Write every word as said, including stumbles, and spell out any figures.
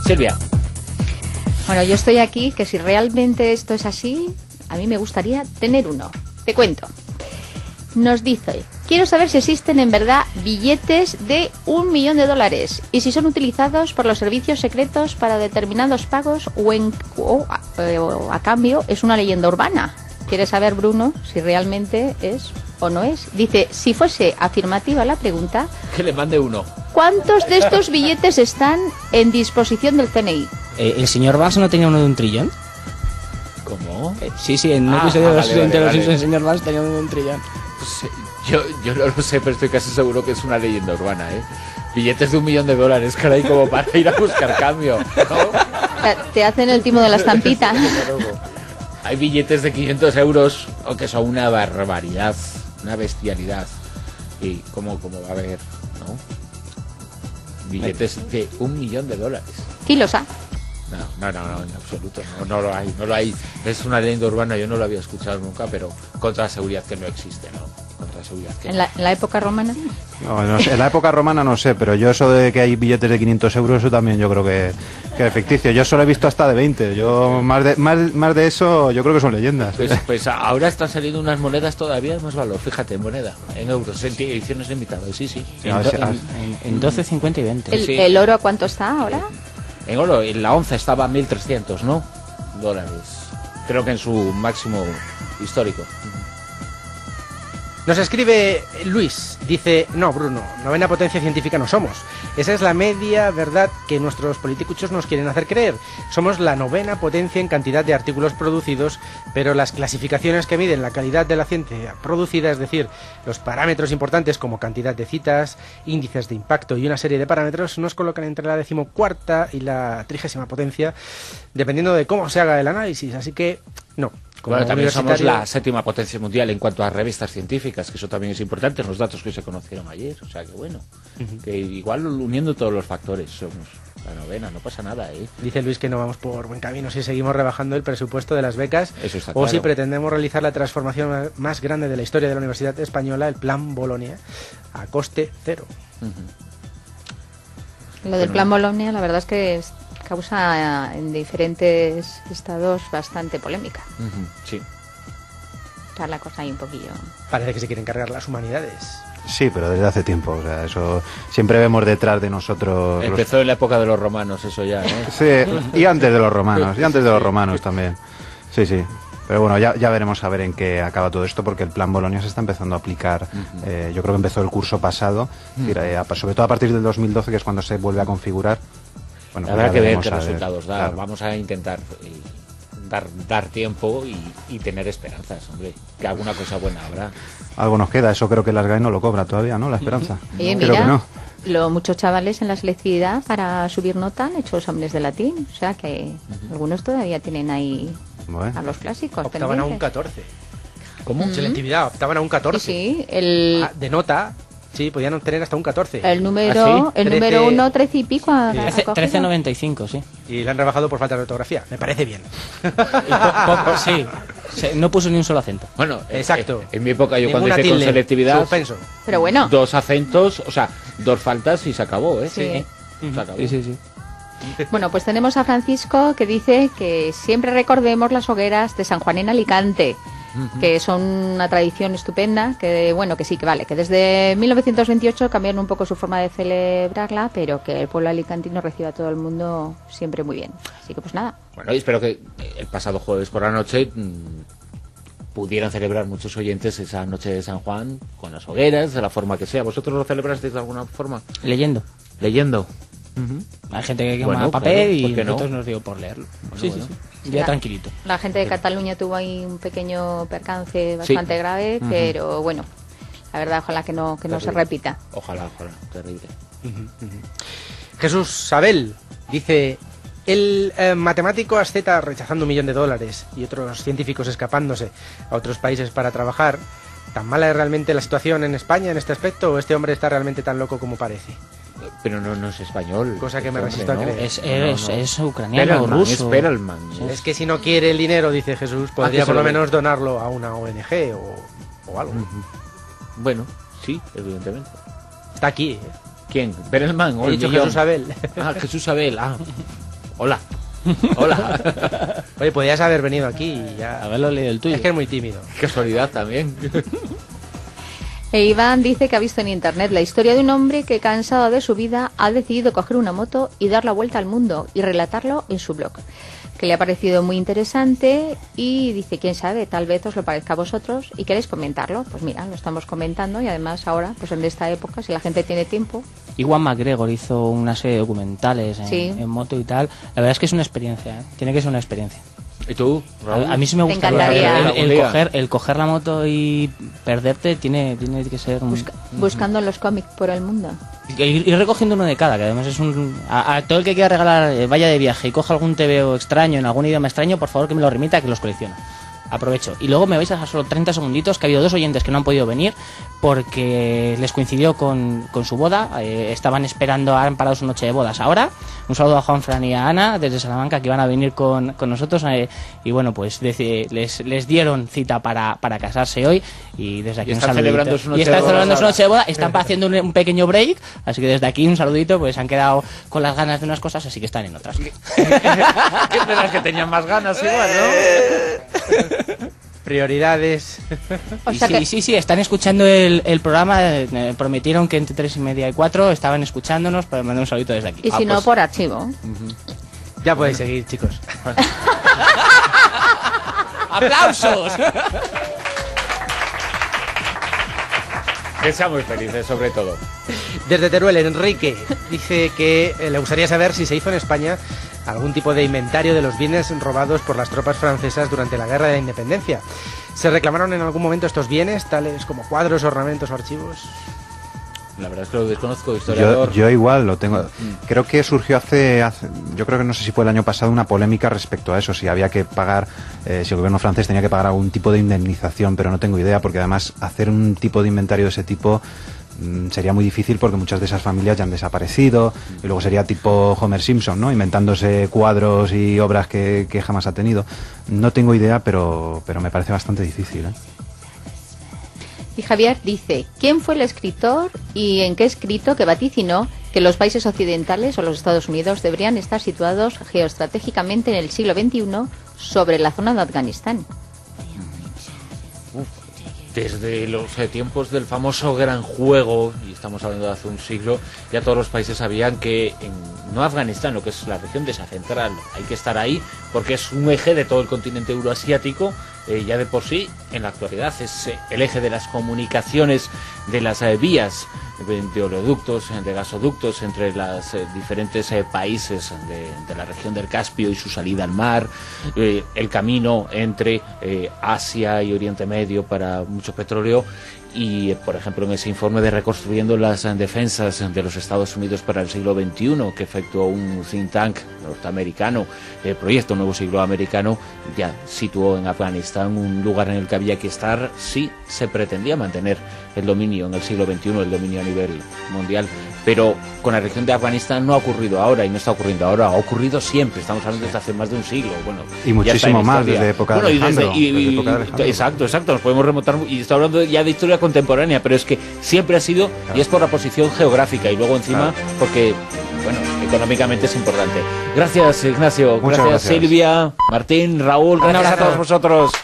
Silvia. Bueno, yo estoy aquí, que si realmente esto es así, a mí me gustaría tener uno. Te cuento. Nos dice, quiero saber si existen en verdad billetes de un millón de dólares y si son utilizados por los servicios secretos para determinados pagos o, en, o, a, o a cambio es una leyenda urbana. ¿Quieres saber, Bruno, si realmente es o no es? Dice, si fuese afirmativa la pregunta... Que le mande uno. ¿Cuántos de estos billetes están en disposición del C N I? Eh, ¿El señor Bass no tenía uno de un trillón? ¿Cómo? Eh, sí, sí, en un Ah, episodio ah, de los vale, vale, Simpsons vale. el señor Bass tenía uno de un trillón. Pues, yo, yo no lo sé, pero estoy casi seguro que es una leyenda urbana, ¿eh? Billetes de un millón de dólares, caray, como para ir a buscar cambio, ¿no? Te hacen el timo de la estampita. Hay billetes de quinientos euros, o que son una barbaridad, una bestialidad. ¿Y cómo, cómo va a haber, no? Billetes de un millón de dólares. Kilos, ¿ah? No, no, no, no, en absoluto, no, no lo hay, no lo hay. Es una leyenda urbana, yo no lo había escuchado nunca, pero contra la seguridad que no existe, ¿no? Contra la seguridad que ¿En la, en la época romana? No, no sé, en la época romana no sé, pero yo eso de que hay billetes de quinientos euros, eso también yo creo que, que es ficticio. Yo solo he visto hasta de veinte, yo más de, más, más de eso yo creo que son leyendas. Pues, pues ahora están saliendo unas monedas todavía de más valor, fíjate, moneda, en euros, en ediciones limitadas, sí, sí. En, do- en, en, en doce, cincuenta y veinte. ¿El, Sí. ¿El oro a cuánto está ahora? En oro, en la onza estaba a mil trescientos, ¿no? Dólares. Creo que en su máximo histórico. Nos escribe Luis, dice, no, Bruno, novena potencia científica no somos. Esa es la media verdad que nuestros politicuchos nos quieren hacer creer. Somos la novena potencia en cantidad de artículos producidos, pero las clasificaciones que miden la calidad de la ciencia producida, es decir, los parámetros importantes como cantidad de citas, índices de impacto y una serie de parámetros, nos colocan entre la decimocuarta y la trigésima potencia, dependiendo de cómo se haga el análisis. Así que, no. Como Bueno, también somos universitario- la séptima potencia mundial en cuanto a revistas científicas, que eso también es importante, los datos que se conocieron ayer, o sea que bueno, uh-huh. que igual uniendo todos los factores somos la novena, no pasa nada, ¿eh? Dice Luis que no vamos por buen camino si seguimos rebajando el presupuesto de las becas Eso está o claro. si pretendemos realizar la transformación más grande de la historia de la Universidad Española, el Plan Bolonia, a coste cero. Uh-huh. Lo del Plan Bolonia, la verdad es que es, causa en diferentes estados bastante polémica. Uh-huh. Sí. Está la cosa ahí un poquillo. Parece que se quieren cargar las humanidades. Sí, pero desde hace tiempo, o sea, eso siempre vemos detrás de nosotros. Empezó los... en la época de los romanos, eso ya, ¿eh? Sí, y antes de los romanos, y antes de los romanos también. Sí, sí. Pero bueno, ya, ya veremos a ver en qué acaba todo esto, porque el Plan Bolonia se está empezando a aplicar. Uh-huh. eh, yo creo que empezó el curso pasado, uh-huh. decir, eh, sobre todo a partir del dos mil doce, que es cuando se vuelve a configurar. Bueno, habrá pues que ver qué ver, resultados da. claro. Vamos a intentar eh, dar, dar tiempo y, y tener esperanzas, hombre. Que alguna cosa buena habrá. Algo nos queda, eso creo que las GAE no lo cobra todavía, ¿no? La esperanza. Oye, no, mira, creo que no. Lo, muchos chavales en la selectividad para subir nota han hecho exámenes de latín, o sea que uh-huh. algunos todavía tienen ahí bueno. a los clásicos. Optaban a un catorce. ¿Cómo? Uh-huh. Selectividad, optaban a un catorce. Sí, sí, el... Ah, de nota, sí, podían obtener hasta un catorce. El número, ¿Ah, sí? el trece... número uno, trece y pico. A, sí. a trece noventa y cinco, sí. Y le han rebajado por falta de ortografía. Me parece bien. Y po- poco, sí. Se, no puso ni un solo acento. Bueno, exacto. Eh, en mi época yo Ninguna cuando hice tilde, con selectividad, suspenso. Pero bueno. Dos acentos, o sea, dos faltas y se acabó, ¿eh? Sí. Sí, se acabó. Sí, sí, sí. Bueno, pues tenemos a Francisco que dice que siempre recordemos las hogueras de San Juan en Alicante, uh-huh. que son una tradición estupenda, que bueno, que sí, que vale, que desde mil novecientos veintiocho cambiaron un poco su forma de celebrarla, pero que el pueblo alicantino recibe a todo el mundo siempre muy bien. Así que pues nada. Bueno, y espero que el pasado jueves por la noche mmm, pudieran celebrar muchos oyentes esa noche de San Juan con las hogueras, de la forma que sea. ¿Vosotros lo celebrasteis de alguna forma? Leyendo. Leyendo. Uh-huh. Hay gente que quema bueno, papel claro, y no? nosotros nos dio por leerlo. Bueno, sí, bueno. sí, sí. Ya la, tranquilito. La gente de Cataluña tuvo ahí un pequeño percance bastante sí. grave, uh-huh. pero bueno, la verdad, ojalá que no que no se repita. Ojalá, ojalá, terrible. Uh-huh, uh-huh. Jesús Sabel dice: el eh, matemático asceta rechazando un millón de dólares y otros científicos escapándose a otros países para trabajar. ¿Tan mala es realmente la situación en España en este aspecto o este hombre está realmente tan loco como parece? Pero no, no es español. Cosa que me hombre, resisto no. a creer. Es, es, no, no. es ucraniano o ruso. Es Perelman. Sí. Es que si no quiere el dinero, dice Jesús, podría ah, por lo ve. menos donarlo a una O N G o, o algo. Uh-huh. Bueno, sí, evidentemente. Está aquí. ¿eh? ¿Quién? ¿Perelman? He dicho Jesús Abel. Ah, Jesús Abel. Ah. Hola. Hola. Oye, podías haber venido aquí y ya... Haberlo leído el tuyo. Es que es muy tímido. Qué casualidad también. E Iván dice que ha visto en internet la historia de un hombre que, cansado de su vida, ha decidido coger una moto y dar la vuelta al mundo y relatarlo en su blog, que le ha parecido muy interesante y dice, quién sabe, tal vez os lo parezca a vosotros y queréis comentarlo. Pues mira, lo estamos comentando y además ahora, pues en esta época, si la gente tiene tiempo... Iwan McGregor hizo una serie de documentales en, Sí. en moto y tal. La verdad es que es una experiencia, ¿eh? Tiene que ser una experiencia. ¿Y tú, Raúl? A, a mí sí me Te gusta encantaría. el, el coger, el coger la moto y perderte tiene, tiene que ser un- Busca- buscando los cómics por el mundo. ir, ir recogiendo uno de cada, que además es un... A, a todo el que quiera regalar, eh, vaya de viaje y coja algún T V O extraño en algún idioma extraño, por favor que me lo remita, que los colecciono. Aprovecho. Y luego me vais a dejar solo treinta segunditos, que ha habido dos oyentes que no han podido venir porque les coincidió con, con su boda. Eh, estaban esperando, han parado su noche de bodas ahora. Un saludo a Juan Fran y a Ana desde Salamanca, que iban a venir con, con nosotros. Eh, y bueno, pues deci- les, les dieron cita para, para casarse hoy. Y desde aquí Y un están saludito. celebrando su noche y están de bodas celebrando su ahora. noche de boda. Están haciendo un, un pequeño break. Así que desde aquí un saludito, pues han quedado con las ganas de unas cosas, así que están en otras. Que de las que tenían más ganas igual, ¿no? Prioridades. O Y sea sí, que- sí, sí, están escuchando el, el programa. eh, prometieron que entre tres y media y cuatro estaban escuchándonos, para mandar un saludito desde aquí. Y Ah, si no, pues- por archivo. Ya podéis seguir, chicos. ¡Aplausos! Que seamos felices, sobre todo. Desde Teruel, Enrique dice que eh, le gustaría saber si se hizo en España algún tipo de inventario de los bienes robados por las tropas francesas durante la Guerra de la Independencia. ¿Se reclamaron en algún momento estos bienes, tales como cuadros, ornamentos o archivos? La verdad es que lo desconozco, Yo, historiador. yo igual lo tengo. Creo que surgió hace, hace- yo creo que no sé si fue el año pasado, una polémica respecto a eso, si había que pagar, eh, si el gobierno francés tenía que pagar algún tipo de indemnización, pero no tengo idea, porque además hacer un tipo de inventario de ese tipo mm, sería muy difícil porque muchas de esas familias ya han desaparecido, y luego sería tipo Homer Simpson, ¿no? Inventándose cuadros y obras que, que jamás ha tenido. No tengo idea, pero, pero me parece bastante difícil, ¿eh? Y Javier dice, ¿quién fue el escritor y en qué escrito que vaticinó que los países occidentales o los Estados Unidos deberían estar situados geoestratégicamente en el siglo veintiuno sobre la zona de Afganistán? Desde los eh, tiempos del famoso Gran Juego, y estamos hablando de hace un siglo, ya todos los países sabían que en no Afganistán, lo que es la región de Asia Central, hay que estar ahí porque es un eje de todo el continente euroasiático, eh, ya de por sí, en la actualidad es eh, el eje de las comunicaciones, de las eh, vías de oleoductos, de gasoductos entre los eh, diferentes eh, países de, de la región del Caspio y su salida al mar, eh, el camino entre eh, Asia y Oriente Medio para mucho petróleo y, eh, por ejemplo, en ese informe de Reconstruyendo las eh, Defensas de los Estados Unidos para el siglo veintiuno, que efectuó un think tank norteamericano, el proyecto Nuevo Siglo Americano, ya situó en Afganistán un lugar en el que había que estar si se pretendía mantener el dominio en el siglo veintiuno, el dominio a nivel mundial. Pero con la región de Afganistán no ha ocurrido ahora y no está ocurriendo ahora, ha ocurrido siempre. Estamos hablando desde hace más de un siglo. Bueno, Y ya muchísimo está en más, historia. desde época Bueno, de y desde- Alejandro, y- desde y- época de Alejandro. Exacto, exacto. Nos podemos remontar y está hablando ya de historia contemporánea, pero es que siempre ha sido y es por la posición geográfica y luego encima Claro. porque, bueno, económicamente es importante. Gracias, Ignacio. Muchas gracias, gracias. Silvia, Martín, Raúl. Gracias a abrazo. todos vosotros.